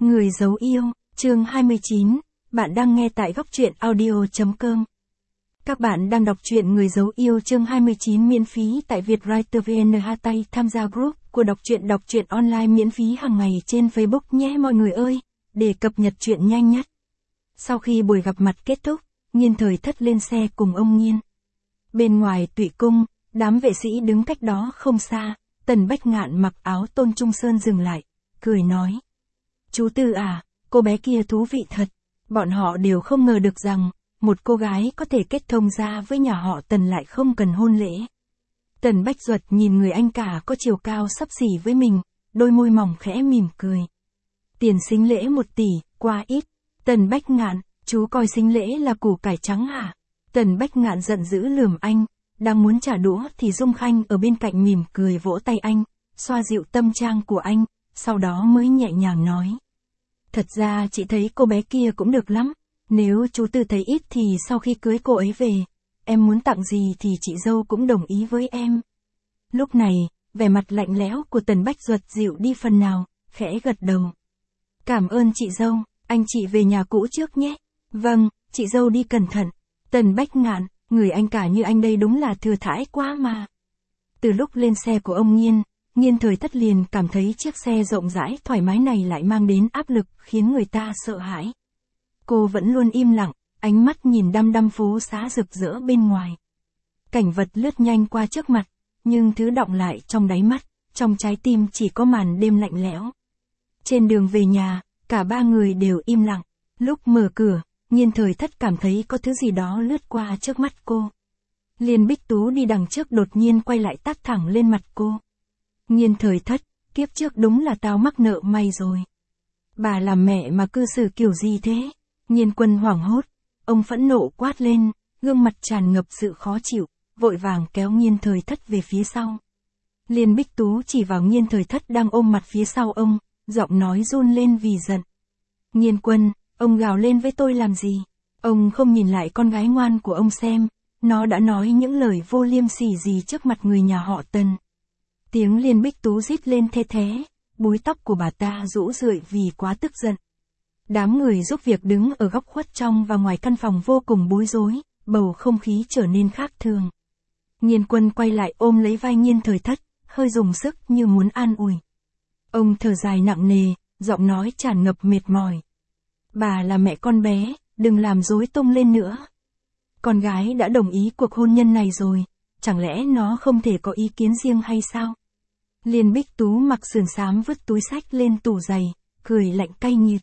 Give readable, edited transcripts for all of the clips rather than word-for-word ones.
Người giấu yêu, chương 29, bạn đang nghe tại góc truyện audio.com. Các bạn đang đọc truyện Người giấu yêu chương 29 miễn phí tại Vietwriter VN. Tham gia group của đọc truyện online miễn phí hàng ngày trên Facebook nhé mọi người ơi, để cập nhật truyện nhanh nhất. Sau khi buổi gặp mặt kết thúc, Nghiên Thời Thất lên xe cùng ông Nghiên. Bên ngoài Tụy Cung, đám vệ sĩ đứng cách đó không xa, Tần Bách Ngạn mặc áo Tôn Trung Sơn dừng lại, cười nói. Chú Tư à, cô bé kia thú vị thật. Bọn họ đều không ngờ được rằng, một cô gái có thể kết thông ra với nhà họ Tần lại không cần hôn lễ. Tần Bách Duật nhìn người anh cả có chiều cao xấp xỉ với mình, đôi môi mỏng khẽ mỉm cười. Tiền sính lễ 1 tỷ, quá ít. Tần Bách Ngạn, chú coi sính lễ là củ cải trắng hả? Tần Bách Ngạn giận dữ lườm anh, đang muốn trả đũa thì Dung Khanh ở bên cạnh mỉm cười vỗ tay anh, xoa dịu tâm trạng của anh, sau đó mới nhẹ nhàng nói. Thật ra chị thấy cô bé kia cũng được lắm, nếu chú Tư thấy ít thì sau khi cưới cô ấy về, em muốn tặng gì thì chị dâu cũng đồng ý với em. Lúc này, vẻ mặt lạnh lẽo của Tần Bách Duật dịu đi phần nào, khẽ gật đầu. Cảm ơn chị dâu, anh chị về nhà cũ trước nhé. Vâng, chị dâu đi cẩn thận. Tần Bách Ngạn, người anh cả như anh đây đúng là thừa thãi quá mà. Từ lúc lên xe của ông Nghiên Thời Thất liền cảm thấy chiếc xe rộng rãi thoải mái này lại mang đến áp lực khiến người ta sợ hãi. Cô vẫn luôn im lặng, ánh mắt nhìn đăm đăm phố xá rực rỡ bên ngoài. Cảnh vật lướt nhanh qua trước mặt, nhưng thứ đọng lại trong đáy mắt, trong trái tim chỉ có màn đêm lạnh lẽo. Trên đường về nhà, cả ba người đều im lặng. Lúc mở cửa, Nghiên Thời Thất cảm thấy có thứ gì đó lướt qua trước mắt cô. Liên Bích Tú đi đằng trước đột nhiên quay lại tát thẳng lên mặt cô. Nghiên Thời Thất, kiếp trước đúng là tao mắc nợ mày rồi. Bà làm mẹ mà cư xử kiểu gì thế? Nghiên Quân hoảng hốt, ông phẫn nộ quát lên, gương mặt tràn ngập sự khó chịu, vội vàng kéo Nghiên Thời Thất về phía sau. Liên Bích Tú chỉ vào Nghiên Thời Thất đang ôm mặt phía sau ông, giọng nói run lên vì giận. Nghiên Quân, ông gào lên với tôi làm gì? Ông không nhìn lại con gái ngoan của ông xem, nó đã nói những lời vô liêm sỉ gì trước mặt người nhà họ Tần. Tiếng Liên Bích Tú rít lên thê thé, búi tóc của bà ta rũ rượi vì quá tức giận. Đám người giúp việc đứng ở góc khuất trong và ngoài căn phòng vô cùng bối rối, bầu không khí trở nên khác thường. Nghiên Quân quay lại ôm lấy vai Nghiên Thời Thất, hơi dùng sức như muốn an ủi. Ông thở dài nặng nề, giọng nói tràn ngập mệt mỏi. Bà là mẹ con bé, đừng làm rối tung lên nữa. Con gái đã đồng ý cuộc hôn nhân này rồi, chẳng lẽ nó không thể có ý kiến riêng hay sao? Liên Bích Tú mặc sườn xám vứt túi xách lên tủ giày, cười lạnh cay nghiệt.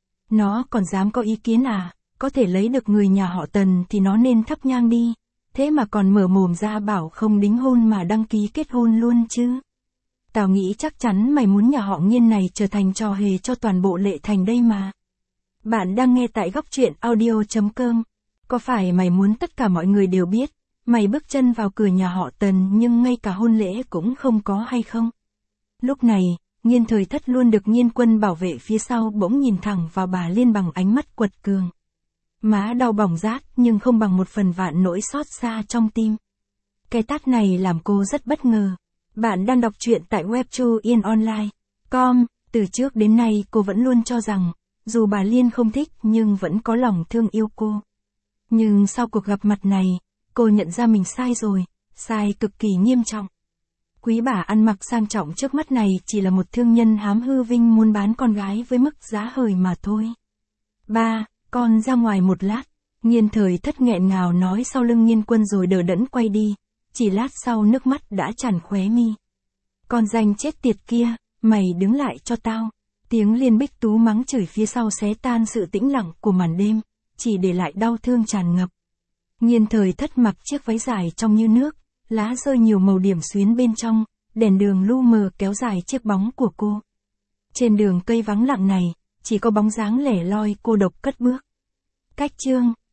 Nó còn dám có ý kiến à? Có thể lấy được người nhà họ Tần thì nó nên thắp nhang đi. Thế mà còn mở mồm ra bảo không đính hôn mà đăng ký kết hôn luôn chứ. Tao nghĩ chắc chắn mày muốn nhà họ Nghiên này trở thành trò hề cho toàn bộ Lệ Thành đây mà. Bạn đang nghe tại góc truyện audio.com. Có phải mày muốn tất cả mọi người đều biết, mày bước chân vào cửa nhà họ Tần nhưng ngay cả hôn lễ cũng không có hay không? Lúc này, Nghiên Thời Thất luôn được Nghiên Quân bảo vệ phía sau bỗng nhìn thẳng vào bà Liên bằng ánh mắt quật cường. Má đau bỏng rát nhưng không bằng một phần vạn nỗi xót xa trong tim. Cái tát này làm cô rất bất ngờ. Bạn đang đọc truyện tại webtoonline.com. Từ trước đến nay cô vẫn luôn cho rằng, dù bà Liên không thích nhưng vẫn có lòng thương yêu cô. Nhưng sau cuộc gặp mặt này, cô nhận ra mình sai rồi, sai cực kỳ nghiêm trọng. Quý bà ăn mặc sang trọng trước mắt này chỉ là một thương nhân hám hư vinh muốn bán con gái với mức giá hời mà thôi. Ba, con ra ngoài một lát. Nghiên Thời Thất nghẹn ngào nói sau lưng Nghiên Quân rồi đờ đẫn quay đi. Chỉ lát sau nước mắt đã tràn khóe mi. Con danh chết tiệt kia, mày đứng lại cho tao. Tiếng Liên Bích Tú mắng chửi phía sau xé tan sự tĩnh lặng của màn đêm, chỉ để lại đau thương tràn ngập. Nghiên Thời Thất mặc chiếc váy dài trong như nước, lá rơi nhiều màu điểm xuyến bên trong, đèn đường lu mờ kéo dài chiếc bóng của cô. Trên đường cây vắng lặng này, chỉ có bóng dáng lẻ loi cô độc cất bước. Cách chương